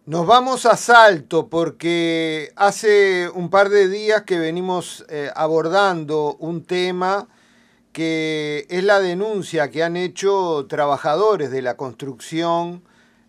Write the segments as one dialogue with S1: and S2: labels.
S1: Nos vamos a Salto porque hace un par de días que venimos abordando un tema que es la denuncia que han hecho trabajadores de la construcción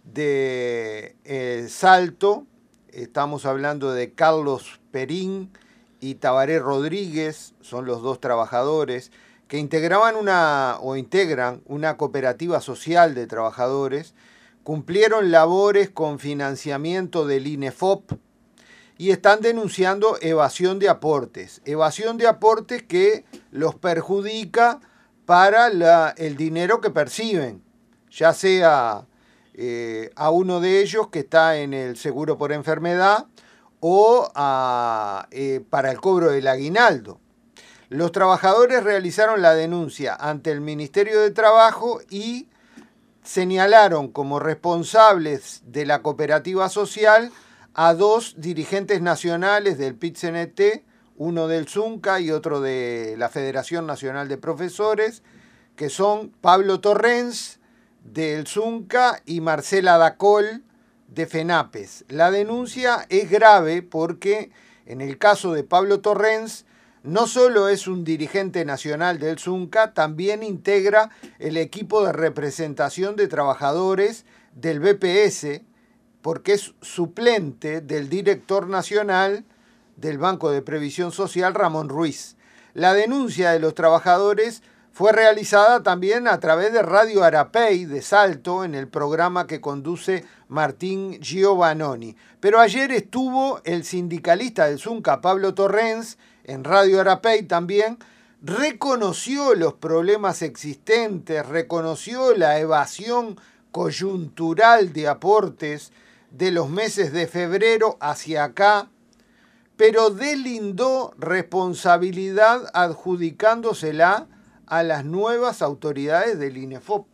S1: de Salto. Estamos hablando de Carlos Perín y Tabaré Rodríguez, son los dos trabajadores que integraban o integran una cooperativa social de trabajadores, cumplieron labores con financiamiento del INEFOP y están denunciando evasión de aportes que los perjudica para el dinero que perciben, ya sea a uno de ellos que está en el seguro por enfermedad o para el cobro del aguinaldo. Los trabajadores realizaron la denuncia ante el Ministerio de Trabajo y señalaron como responsables de la cooperativa social a dos dirigentes nacionales del PIT-CNT, uno del ZUNCA y otro de la Federación Nacional de Profesores, que son Pablo Torrens del ZUNCA y Marcela Dacol de FENAPES. La denuncia es grave porque en el caso de Pablo Torrens no solo es un dirigente nacional del ZUNCA, también integra el equipo de representación de trabajadores del BPS, porque es suplente del director nacional del Banco de Previsión Social, Ramón Ruiz. La denuncia de los trabajadores fue realizada también a través de Radio Arapey de Salto, en el programa que conduce Martín Giovannoni. Pero ayer estuvo el sindicalista del ZUNCA, Pablo Torrens, en Radio Arapey también, reconoció los problemas existentes, reconoció la evasión coyuntural de aportes de los meses de febrero hacia acá, pero deslindó responsabilidad adjudicándosela a las nuevas autoridades del INEFOP.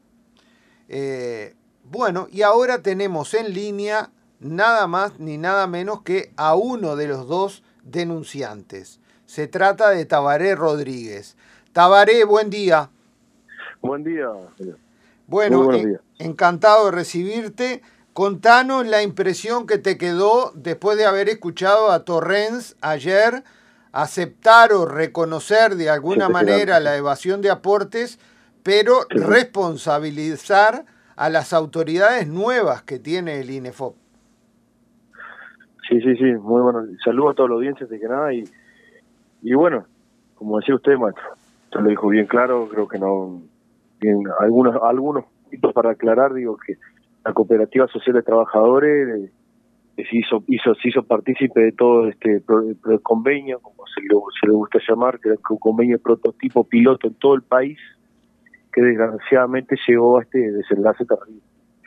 S1: Bueno, y ahora tenemos en línea nada más ni nada menos que a uno de los dos denunciantes. Se trata de Tabaré Rodríguez. Tabaré, buen día.
S2: Buen día, señor. Muy
S1: Bueno,
S2: buenos días.
S1: encantado de recibirte. Contanos la impresión que te quedó después de haber escuchado a Torrens ayer aceptar o reconocer de alguna manera la evasión de aportes, pero
S2: Sí,
S1: responsabilizar a las autoridades nuevas que tiene el INEFOP.
S2: sí, muy bueno. Saludo a toda la audiencia, de que nada, y bueno, como decía usted, maestro, usted lo dijo bien claro, creo que no, bien, algunos puntos para aclarar, digo que la Cooperativa Social de Trabajadores se hizo partícipe de todo este convenio, como se le gusta llamar, que es un convenio prototipo piloto en todo el país, que desgraciadamente llegó a este desenlace terrible.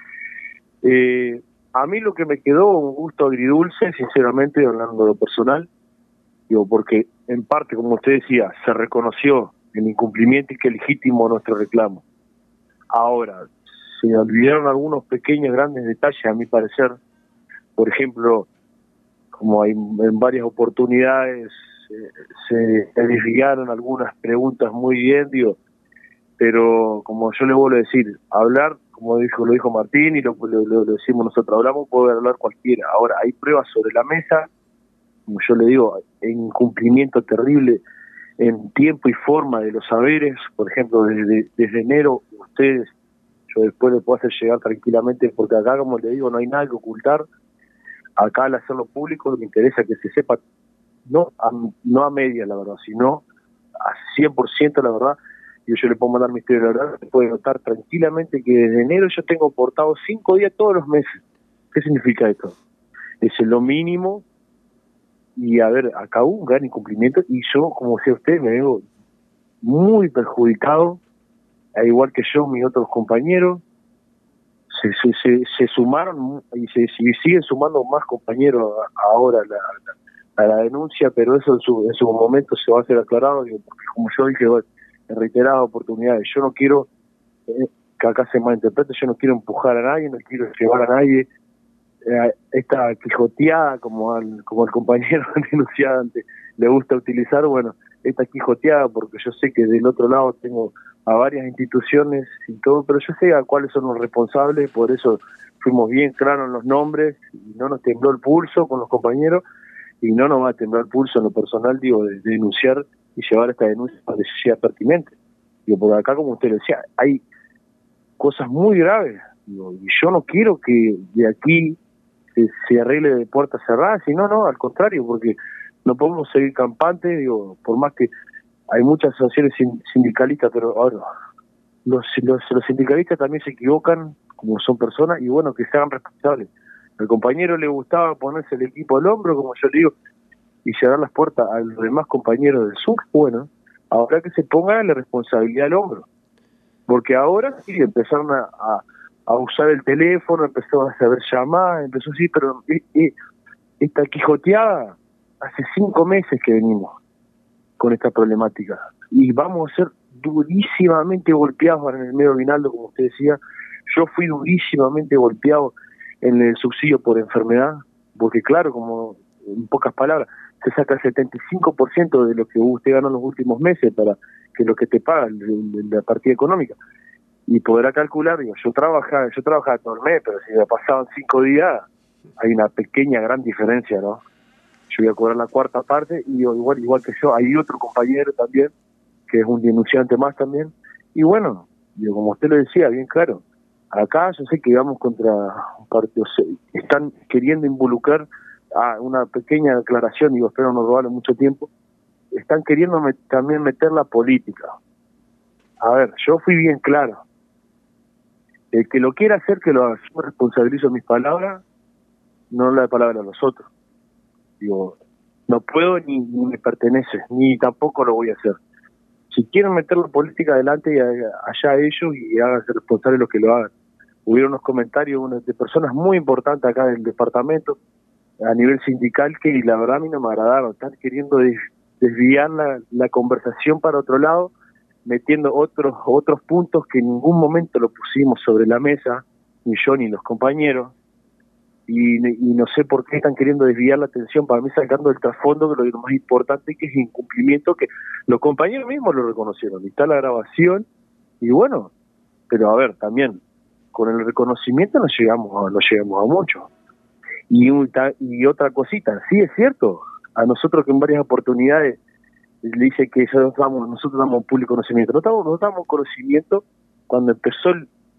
S2: A mí lo que me quedó un gusto agridulce, sinceramente, hablando de lo personal, digo, porque en parte, como usted decía, se reconoció el incumplimiento y que es legítimo nuestro reclamo. Ahora, se olvidaron algunos pequeños, grandes detalles, a mi parecer. Por ejemplo, como hay en varias oportunidades, se desviaron algunas preguntas muy bien, digo, pero como yo le vuelvo a decir, hablar, como lo dijo Martín y lo decimos nosotros, hablamos, puede hablar cualquiera. Ahora, hay pruebas sobre la mesa, como yo le digo, en incumplimiento terrible en tiempo y forma de los saberes. Por ejemplo, desde enero, ustedes, yo después le puedo hacer llegar tranquilamente, porque acá, como le digo, no hay nada que ocultar. Acá, al hacerlo público, me interesa que se sepa, no a medias, la verdad, sino a 100%, la verdad. Y yo le puedo mandar mi historia, la verdad, se puede notar tranquilamente que desde enero yo tengo portado 5 días todos los meses. ¿Qué significa esto? Es lo mínimo, y a ver, acá hubo un gran incumplimiento, y yo, como decía usted, me veo muy perjudicado, al igual que yo, mis otros compañeros. Se sumaron y siguen sumando más compañeros ahora a la denuncia, pero eso en su momento se va a hacer aclarado, digo, porque como yo dije en reiteradas oportunidades, yo no quiero que acá se malinterprete, yo no quiero empujar a nadie, no quiero llevar a nadie esta quijoteada, como el compañero denunciante le gusta utilizar. Bueno, esta quijoteada, porque yo sé que del otro lado tengo a varias instituciones y todo, pero yo sé a cuáles son los responsables, por eso fuimos bien claros en los nombres, y no nos tembló el pulso con los compañeros, y no nos va a temblar el pulso en lo personal, digo, de denunciar y llevar esta denuncia donde sea pertinente. Digo, porque acá, como usted decía, hay cosas muy graves, digo, y yo no quiero que de aquí se arregle de puertas cerradas, sino no, al contrario, porque no podemos seguir campantes, digo, por más que hay muchas asociaciones sindicalistas, pero ahora los sindicalistas también se equivocan, como son personas, y bueno, que se hagan responsables. Al compañero le gustaba ponerse el equipo al hombro, como yo le digo, y cerrar las puertas a los demás compañeros del sur, bueno, ahora que se ponga la responsabilidad al hombro, porque ahora sí empezaron a usar el teléfono, empezó a saber llamar, empezó así, pero esta quijoteada, hace 5 meses que venimos con esta problemática, y vamos a ser durísimamente golpeados en el medio aguinaldo, como usted decía. Yo fui durísimamente golpeado en el subsidio por enfermedad, porque claro, como en pocas palabras, se saca el 75% de lo que usted ganó en los últimos meses para que lo que te paga la partida económica. Y podrá calcular, digo, yo trabajaba todo el mes, pero si me pasaban 5 días, hay una pequeña, gran diferencia, ¿no? Yo voy a cobrar la cuarta parte, y igual que yo, hay otro compañero también, que es un denunciante más también, y bueno, digo, como usted lo decía, bien claro, acá yo sé que vamos contra un partido, están queriendo involucrar a una pequeña declaración, digo, espero no robarle mucho tiempo, están queriendo también meter la política. A ver, yo fui bien claro, el que lo quiera hacer, que lo haga. Yo me responsabilizo mis palabras, no la palabra a los otros. Digo, no puedo ni me pertenece, ni tampoco lo voy a hacer. Si quieren meter la política adelante, y allá ellos, y háganse responsables los que lo hagan. Hubieron unos comentarios de personas muy importantes acá del departamento, a nivel sindical, que la verdad a mí no me agradaron. Están queriendo desviar la conversación para otro lado, metiendo otros puntos que en ningún momento lo pusimos sobre la mesa, ni yo ni los compañeros, y no sé por qué están queriendo desviar la atención, para mí sacando el trasfondo de lo más importante, que es el incumplimiento, que los compañeros mismos lo reconocieron, y está la grabación, y bueno, pero a ver, también, con el reconocimiento no llegamos a mucho. Y otra cosita, sí es cierto, a nosotros que en varias oportunidades le dice que nosotros damos público conocimiento, no damos conocimiento cuando empezó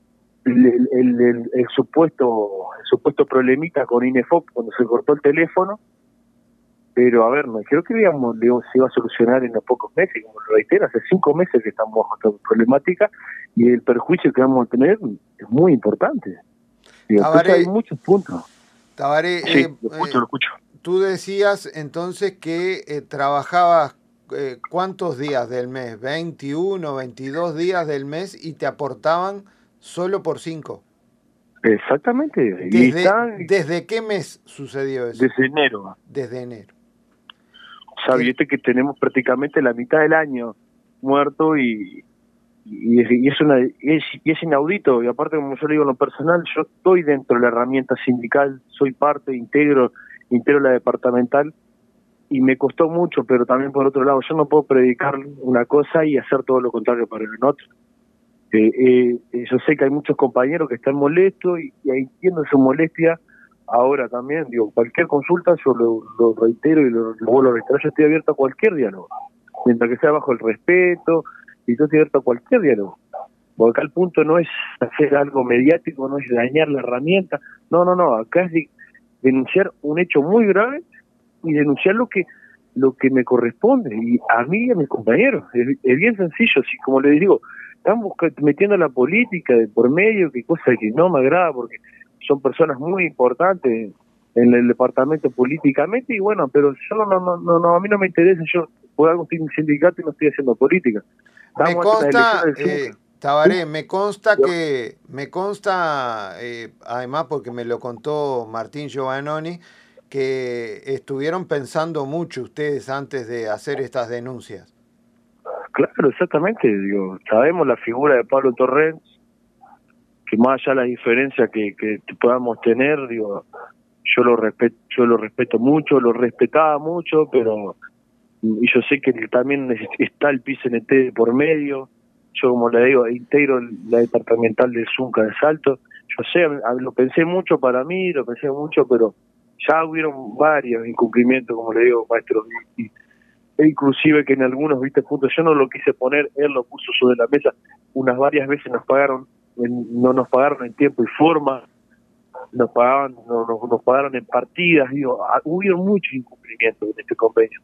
S2: el supuesto problemita con Inefop, cuando se cortó el teléfono, pero a ver, no creo que se iba a solucionar en los pocos meses, como lo reitero, hace 5 meses que estamos bajo esta problemática, y el perjuicio que vamos a tener es muy importante. Entonces hay muchos puntos.
S1: Tabaré,
S2: sí, lo escucho.
S1: Tú decías entonces que trabajabas ¿cuántos días del mes? 21, 22 días del mes, y te aportaban solo por 5.
S2: Exactamente.
S1: ¿Desde qué mes sucedió eso?
S2: Desde enero.
S1: Desde enero.
S2: O sea, viste que tenemos prácticamente la mitad del año muerto, y es inaudito. Y aparte, como yo le digo en lo personal, yo estoy dentro de la herramienta sindical, soy parte, integro la departamental, y me costó mucho, pero también por otro lado, yo no puedo predicar una cosa y hacer todo lo contrario para el otro. Yo sé que hay muchos compañeros que están molestos, y entiendo su molestia. Ahora también, digo, cualquier consulta yo lo reitero y lo vuelvo a reiterar, yo estoy abierto a cualquier diálogo, mientras que sea bajo el respeto, y yo estoy abierto a cualquier diálogo. Porque acá el punto no es hacer algo mediático, no es dañar la herramienta, no, acá es denunciar un hecho muy grave, y denunciar lo que me corresponde, y a mí y a mis compañeros. Es bien sencillo, si como les digo, están metiendo la política de por medio, que cosa que no me agrada, porque son personas muy importantes en el departamento políticamente, y bueno, pero yo no, a mí no me interesa. Yo por algo estoy en un sindicato y no estoy haciendo política.
S1: Me consta, Tabaré, me consta, además porque me lo contó Martín Giovannoni, que estuvieron pensando mucho ustedes antes de hacer estas denuncias.
S2: Claro, exactamente. Digo, sabemos la figura de Pablo Torrens, que más allá de la diferencia que podamos tener, digo, yo lo respeto mucho, lo respetaba mucho, pero y yo sé que también está el PCNT por medio. Yo, como le digo, integro la departamental del Zunca de Salto. Yo sé, lo pensé mucho para mí, lo pensé mucho, pero ya hubieron varios incumplimientos, como le digo, maestro, e inclusive que en algunos, viste, puntos yo no lo quise poner, él lo puso sobre la mesa. Unas varias veces no nos pagaron en tiempo y forma, nos pagaban, nos pagaron en partidas, digo, hubieron muchos incumplimientos en este convenio.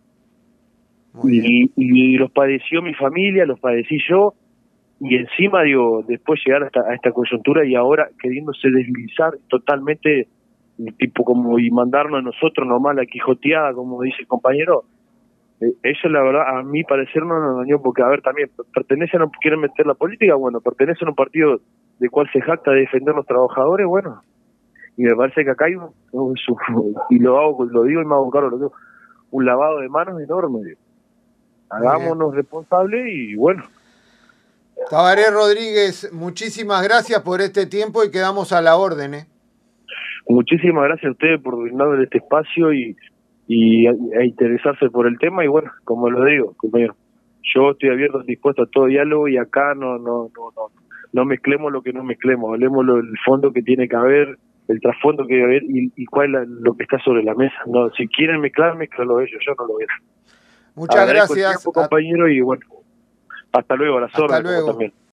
S2: Y los padeció mi familia, los padecí yo, y encima, digo, después llegar a esta coyuntura y ahora queriéndose deslizar totalmente, tipo como, y mandarnos a nosotros nomás la quijoteada, como dice el compañero. Eso, la verdad, a mi parecer no nos dañó, porque, a ver, también pertenecen, no quieren meter la política, bueno, pertenecen a un partido de cual se jacta de defender a los trabajadores, bueno, y me parece que acá hay y lo digo y me hago cargo, lo digo, un lavado de manos enorme, digo. Hagámonos responsables y bueno.
S1: Tabaré Rodríguez, muchísimas gracias por este tiempo y quedamos a la orden.
S2: Muchísimas gracias a ustedes por brindarme este espacio y a interesarse por el tema, y bueno, como lo digo, compañero, yo estoy abierto, dispuesto a todo diálogo, y acá no mezclemos lo que no mezclemos, hablemos el fondo que tiene que haber, el trasfondo que debe haber y cuál es lo que está sobre la mesa. No, si quieren mezclar, mezclalo ellos, yo no lo voy a hacer.
S1: Muchas gracias.
S2: El tiempo, compañero, y bueno, hasta luego, a las órdenes, como también.